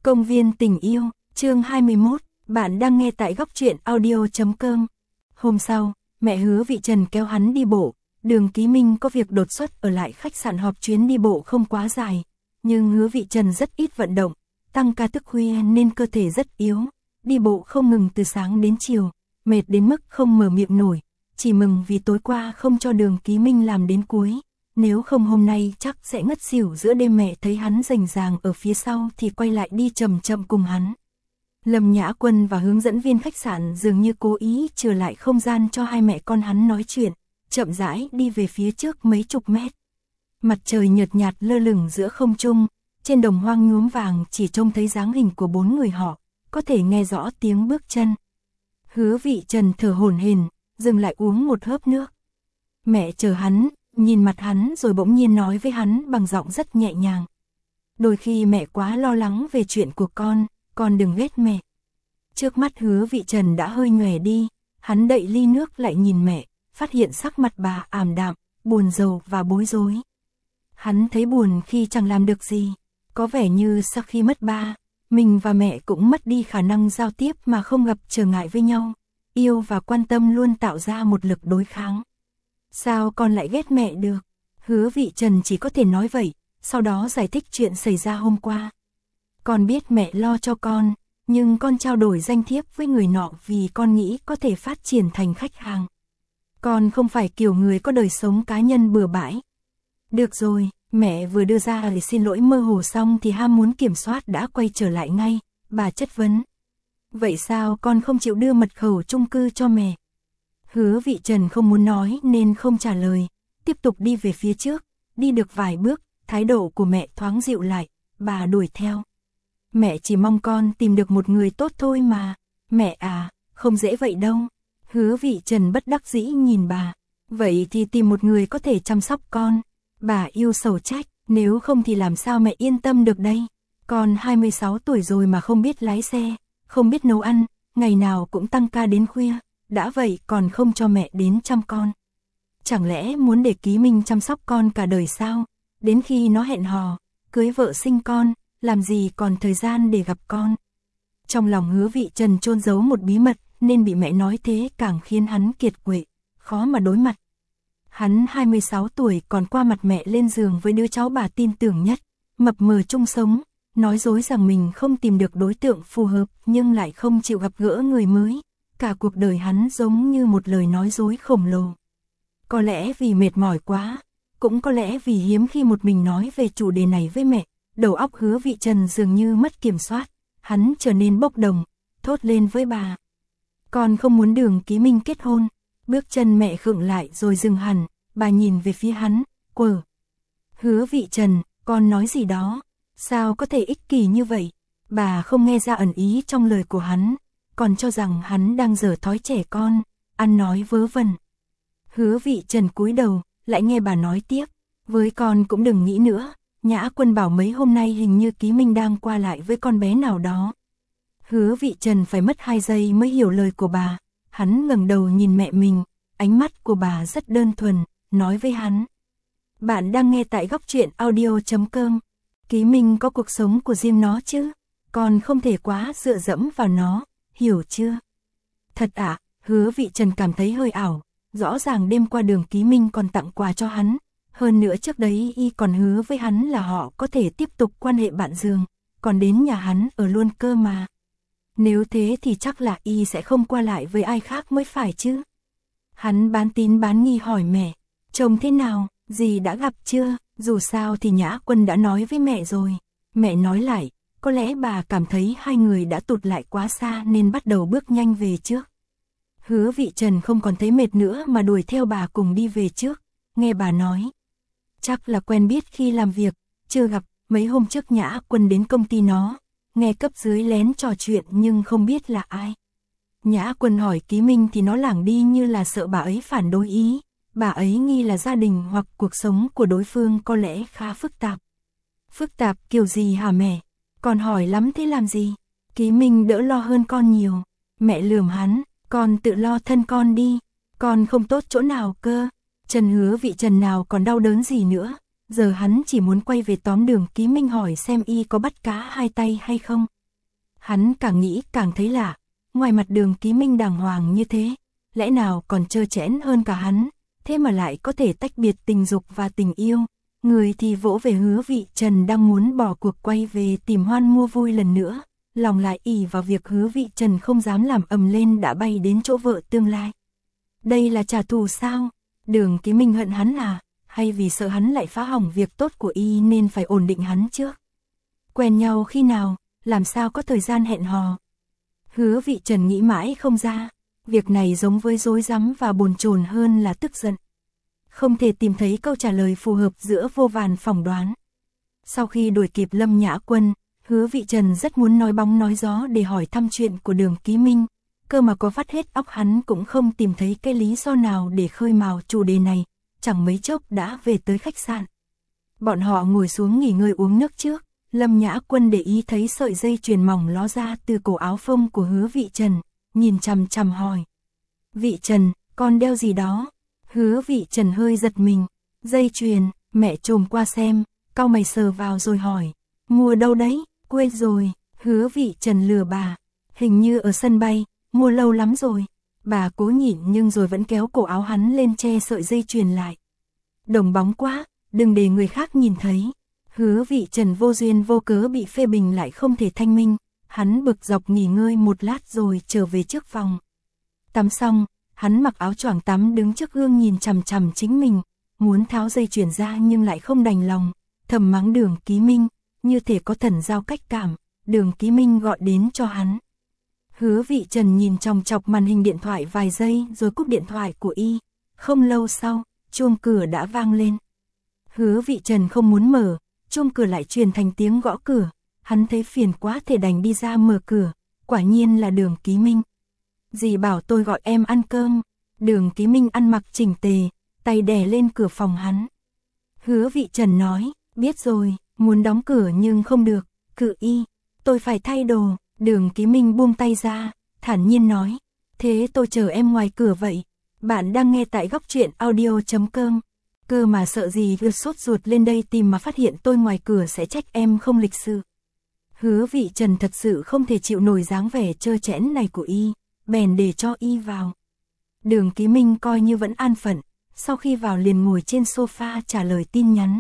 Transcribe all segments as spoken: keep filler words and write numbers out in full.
Công viên tình yêu, chương hai mươi mốt, bạn đang nghe tại góc truyện audio chấm com. Hôm sau, mẹ Hứa Vị Trần kéo hắn đi bộ, Đường Ký Minh có việc đột xuất ở lại khách sạn họp, chuyến đi bộ không quá dài, nhưng Hứa Vị Trần rất ít vận động, tăng ca thức khuya nên cơ thể rất yếu, đi bộ không ngừng từ sáng đến chiều, mệt đến mức không mở miệng nổi, chỉ mừng vì tối qua không cho Đường Ký Minh làm đến cuối. Nếu không hôm nay chắc sẽ ngất xỉu. Giữa đêm mẹ thấy hắn rành ràng ở phía sau thì quay lại đi chậm chậm cùng hắn. Lâm Nhã Quân và hướng dẫn viên khách sạn dường như cố ý trừ lại không gian cho hai mẹ con hắn nói chuyện, chậm rãi đi về phía trước mấy chục mét. Mặt trời nhợt nhạt lơ lửng giữa không trung, trên đồng hoang nhuốm vàng chỉ trông thấy dáng hình của bốn người họ, có thể nghe rõ tiếng bước chân. Hứa Vị Trần thở hổn hển, dừng lại uống một hớp nước. Mẹ chờ hắn, nhìn mặt hắn rồi bỗng nhiên nói với hắn bằng giọng rất nhẹ nhàng. Đôi khi mẹ quá lo lắng về chuyện của con, con đừng ghét mẹ. Trước mắt Hứa Vị Trần đã hơi nhòe đi, hắn đậy ly nước lại nhìn mẹ, phát hiện sắc mặt bà ảm đạm, buồn rầu và bối rối. Hắn thấy buồn khi chẳng làm được gì, có vẻ như sau khi mất ba, mình và mẹ cũng mất đi khả năng giao tiếp mà không gặp trở ngại với nhau. Yêu và quan tâm luôn tạo ra một lực đối kháng. Sao con lại ghét mẹ được? Hứa Vị Trần chỉ có thể nói vậy, sau đó giải thích chuyện xảy ra hôm qua. Con biết mẹ lo cho con, nhưng con trao đổi danh thiếp với người nọ vì con nghĩ có thể phát triển thành khách hàng. Con không phải kiểu người có đời sống cá nhân bừa bãi. Được rồi, mẹ vừa đưa ra lời xin lỗi mơ hồ xong thì ham muốn kiểm soát đã quay trở lại ngay, bà chất vấn. Vậy sao con không chịu đưa mật khẩu chung cư cho mẹ? Hứa Vị Trần không muốn nói nên không trả lời, tiếp tục đi về phía trước, đi được vài bước, thái độ của mẹ thoáng dịu lại, bà đuổi theo. Mẹ chỉ mong con tìm được một người tốt thôi mà, mẹ à, không dễ vậy đâu. Hứa Vị Trần bất đắc dĩ nhìn bà, vậy thì tìm một người có thể chăm sóc con. Bà yêu sầu trách, nếu không thì làm sao mẹ yên tâm được đây. Con hai mươi sáu tuổi rồi mà không biết lái xe, không biết nấu ăn, ngày nào cũng tăng ca đến khuya. Đã vậy còn không cho mẹ đến chăm con. Chẳng lẽ muốn để Ký Minh chăm sóc con cả đời sao? Đến khi nó hẹn hò, cưới vợ sinh con, làm gì còn thời gian để gặp con? Trong lòng Hứa Vị Trần chôn giấu một bí mật, nên bị mẹ nói thế càng khiến hắn kiệt quệ, khó mà đối mặt. Hắn hai mươi sáu tuổi còn qua mặt mẹ lên giường với đứa cháu bà tin tưởng nhất, mập mờ chung sống, nói dối rằng mình không tìm được đối tượng phù hợp nhưng lại không chịu gặp gỡ người mới. Cả cuộc đời hắn giống như một lời nói dối khổng lồ. Có lẽ vì mệt mỏi quá, cũng có lẽ vì hiếm khi một mình nói về chủ đề này với mẹ, đầu óc Hứa Vị Trần dường như mất kiểm soát, hắn trở nên bốc đồng, thốt lên với bà. Con không muốn Đường Ký Minh kết hôn. Bước chân mẹ khựng lại rồi dừng hẳn, bà nhìn về phía hắn, quờ. Hứa Vị Trần, con nói gì đó, sao có thể ích kỷ như vậy? Bà không nghe ra ẩn ý trong lời của hắn, còn cho rằng hắn đang giở thói trẻ con, ăn nói vớ vẩn. Hứa Vị Trần cúi đầu, lại nghe bà nói tiếp, với con cũng đừng nghĩ nữa, Nhã Quân bảo mấy hôm nay hình như Ký Minh đang qua lại với con bé nào đó. Hứa Vị Trần phải mất hai giây mới hiểu lời của bà, hắn ngẩng đầu nhìn mẹ mình, ánh mắt của bà rất đơn thuần, nói với hắn. Bạn đang nghe tại góc truyện audio chấm com. Ký Minh có cuộc sống của riêng nó chứ, con không thể quá dựa dẫm vào nó. Hiểu chưa? Thật ạ, à, Hứa Vị Trần cảm thấy hơi ảo, rõ ràng đêm qua Đường Ký Minh còn tặng quà cho hắn, hơn nữa trước đấy y còn hứa với hắn là họ có thể tiếp tục quan hệ bạn giường, còn đến nhà hắn ở luôn cơ mà. Nếu thế thì chắc là y sẽ không qua lại với ai khác mới phải chứ. Hắn bán tín bán nghi hỏi mẹ, chồng thế nào, dì đã gặp chưa? Dù sao thì Nhã Quân đã nói với mẹ rồi. Mẹ nói lại, có lẽ bà cảm thấy hai người đã tụt lại quá xa nên bắt đầu bước nhanh về trước. Hứa Vị Trần không còn thấy mệt nữa mà đuổi theo bà cùng đi về trước. Nghe bà nói, chắc là quen biết khi làm việc, chưa gặp, mấy hôm trước Nhã Quân đến công ty nó, nghe cấp dưới lén trò chuyện nhưng không biết là ai. Nhã Quân hỏi Ký Minh thì nó lảng đi như là sợ bà ấy phản đối ý, bà ấy nghi là gia đình hoặc cuộc sống của đối phương có lẽ khá phức tạp. Phức tạp kiểu gì hả mẹ? Con hỏi lắm thế làm gì? Ký Minh đỡ lo hơn con nhiều. Mẹ lườm hắn, con tự lo thân con đi, con không tốt chỗ nào cơ. Chân Hứa Vị Trần nào còn đau đớn gì nữa, giờ hắn chỉ muốn quay về tóm Đường Ký Minh hỏi xem y có bắt cá hai tay hay không. Hắn càng nghĩ càng thấy lạ, ngoài mặt Đường Ký Minh đàng hoàng như thế, lẽ nào còn trơ trẽn hơn cả hắn, thế mà lại có thể tách biệt tình dục và tình yêu. Người thì vỗ về Hứa Vị Trần đang muốn bỏ cuộc quay về tìm Hoan mua vui lần nữa, lòng lại ỷ vào việc Hứa Vị Trần không dám làm ầm lên đã bay đến chỗ vợ tương lai. Đây là trả thù sao? Đường Ký Minh hận hắn à? Hay vì sợ hắn lại phá hỏng việc tốt của y nên phải ổn định hắn trước? Quen nhau khi nào, làm sao có thời gian hẹn hò? Hứa Vị Trần nghĩ mãi không ra, việc này giống với rối rắm và bồn chồn hơn là tức giận. Không thể tìm thấy câu trả lời phù hợp giữa vô vàn phỏng đoán. Sau khi đuổi kịp Lâm Nhã Quân, Hứa Vị Trần rất muốn nói bóng nói gió để hỏi thăm chuyện của Đường Ký Minh, cơ mà có vắt hết óc hắn cũng không tìm thấy cái lý do nào để khơi mào chủ đề này, chẳng mấy chốc đã về tới khách sạn. Bọn họ ngồi xuống nghỉ ngơi uống nước trước, Lâm Nhã Quân để ý thấy sợi dây chuyền mỏng ló ra từ cổ áo phông của Hứa Vị Trần, nhìn chằm chằm hỏi. Vị Trần, con đeo gì đó? Hứa Vị Trần hơi giật mình, dây chuyền, mẹ trồm qua xem, cau mày sờ vào rồi hỏi, mua đâu đấy, quên rồi. Hứa Vị Trần lừa bà, hình như ở sân bay, mua lâu lắm rồi. Bà cố nhịn nhưng rồi vẫn kéo cổ áo hắn lên che sợi dây chuyền lại. Đồng bóng quá, đừng để người khác nhìn thấy. Hứa Vị Trần vô duyên vô cớ bị phê bình lại không thể thanh minh, hắn bực dọc nghỉ ngơi một lát rồi trở về trước phòng. Tắm xong, hắn mặc áo choàng tắm đứng trước gương nhìn chằm chằm chính mình, muốn tháo dây chuyền ra nhưng lại không đành lòng, thầm mắng Đường Ký Minh, như thể có thần giao cách cảm. Đường Ký Minh gọi đến cho hắn. Hứa Vị Trần nhìn chòng chọc màn hình điện thoại vài giây rồi cúp điện thoại của y. Không lâu sau, chuông cửa đã vang lên. Hứa Vị Trần không muốn mở, chuông cửa lại truyền thành tiếng gõ cửa. Hắn thấy phiền quá thể đành đi ra mở cửa, quả nhiên là Đường Ký Minh. Dì bảo tôi gọi em ăn cơm. Đường Ký Minh ăn mặc chỉnh tề, tay đè lên cửa phòng hắn. Hứa Vị Trần nói, biết rồi, muốn đóng cửa nhưng không được, cự y, tôi phải thay đồ. Đường Ký Minh buông tay ra, thản nhiên nói, thế tôi chờ em ngoài cửa vậy. Bạn đang nghe tại góc truyện audio chấm com. Cơ mà sợ gì vừa sốt ruột lên đây tìm mà phát hiện tôi ngoài cửa sẽ trách em không lịch sự. Hứa Vị Trần thật sự không thể chịu nổi dáng vẻ trơ trẽn này của y, bèn để cho y vào. Đường Ký Minh coi như vẫn an phận, sau khi vào liền ngồi trên sofa trả lời tin nhắn.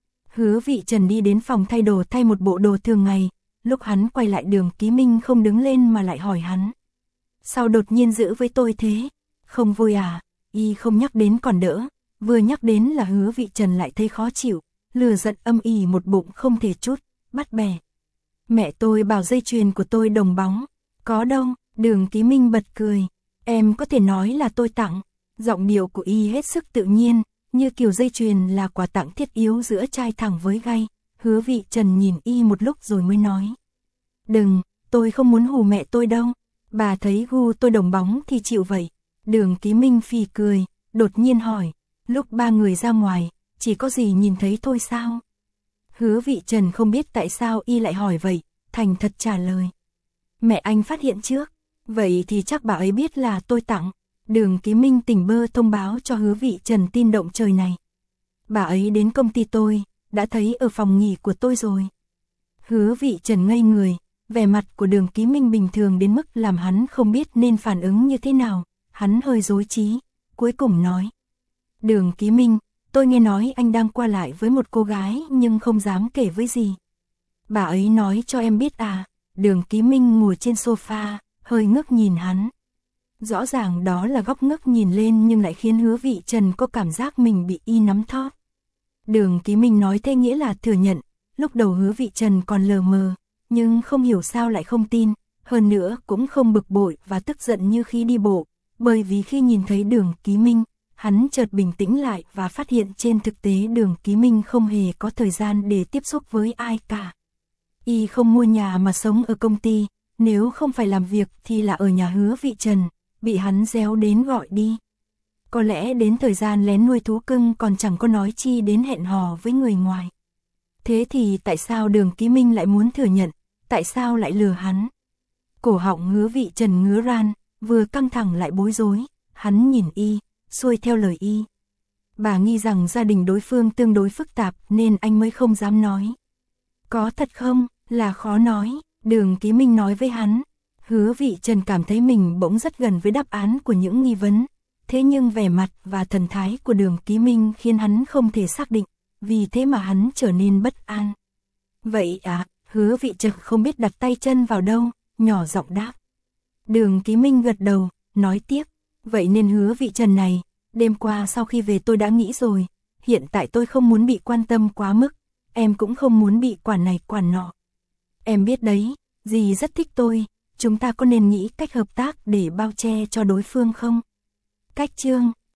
Hứa Vị Trần đi đến phòng thay đồ thay một bộ đồ thường ngày, lúc hắn quay lại Đường Ký Minh không đứng lên mà lại hỏi hắn. Sao đột nhiên giữ với tôi thế? Không vui à? Y không nhắc đến còn đỡ, vừa nhắc đến là Hứa Vị Trần lại thấy khó chịu, lừa giận âm ỉ một bụng không thể chút, bắt bẻ. Mẹ tôi bảo dây chuyền của tôi đồng bóng. Có đâu? Đường Ký Minh bật cười. Em có thể nói là tôi tặng. Giọng điệu của y hết sức tự nhiên, như kiểu dây chuyền là quà tặng thiết yếu giữa trai thẳng với gay. Hứa Vị Trần nhìn y một lúc rồi mới nói. Đừng, tôi không muốn hù mẹ tôi đâu. Bà thấy gu tôi đồng bóng thì chịu vậy. Đường Ký Minh phì cười, đột nhiên hỏi. Lúc ba người ra ngoài, chỉ có gì nhìn thấy thôi sao? Hứa Vị Trần không biết tại sao y lại hỏi vậy, thành thật trả lời. Mẹ anh phát hiện trước, vậy thì chắc bà ấy biết là tôi tặng. Đường Ký Minh tỉnh bơ thông báo cho Hứa Vị Trần tin động trời này. Bà ấy đến công ty tôi, đã thấy ở phòng nghỉ của tôi rồi. Hứa Vị Trần ngây người, vẻ mặt của Đường Ký Minh bình thường đến mức làm hắn không biết nên phản ứng như thế nào. Hắn hơi rối trí, cuối cùng nói. Đường Ký Minh, tôi nghe nói anh đang qua lại với một cô gái nhưng không dám kể với gì. Bà ấy nói cho em biết à? Đường Ký Minh ngồi trên sofa, hơi ngước nhìn hắn. Rõ ràng đó là góc ngước nhìn lên nhưng lại khiến Hứa Vị Trần có cảm giác mình bị y nắm thóp. Đường Ký Minh nói thế nghĩa là thừa nhận, lúc đầu Hứa Vị Trần còn lờ mờ, nhưng không hiểu sao lại không tin, hơn nữa cũng không bực bội và tức giận như khi đi bộ, bởi vì khi nhìn thấy Đường Ký Minh, hắn chợt bình tĩnh lại và phát hiện trên thực tế Đường Ký Minh không hề có thời gian để tiếp xúc với ai cả. Y không mua nhà mà sống ở công ty, nếu không phải làm việc thì là ở nhà Hứa Vị Trần, bị hắn réo đến gọi đi. Có lẽ đến thời gian lén nuôi thú cưng còn chẳng có nói chi đến hẹn hò với người ngoài. Thế thì tại sao Đường Ký Minh lại muốn thừa nhận, tại sao lại lừa hắn? Cổ họng Hứa Vị Trần ngứa ran, vừa căng thẳng lại bối rối, hắn nhìn y, xuôi theo lời y. bà nghi rằng gia đình đối phương tương đối phức tạp nên anh mới không dám nói. Có thật không, là khó nói, Đường Ký Minh nói với hắn. Hứa Vị Trần cảm thấy mình bỗng rất gần với đáp án của những nghi vấn, thế nhưng vẻ mặt và thần thái của Đường Ký Minh khiến hắn không thể xác định, vì thế mà hắn trở nên bất an. Vậy à, Hứa Vị Trần không biết đặt tay chân vào đâu, nhỏ giọng đáp. Đường Ký Minh gật đầu, nói tiếp, vậy nên Hứa Vị Trần này, đêm qua sau khi về tôi đã nghĩ rồi, hiện tại tôi không muốn bị quan tâm quá mức, em cũng không muốn bị quản này quản nọ. Em biết đấy, dì rất thích tôi, chúng ta có nên nghĩ cách hợp tác để bao che cho đối phương không? Cách chương,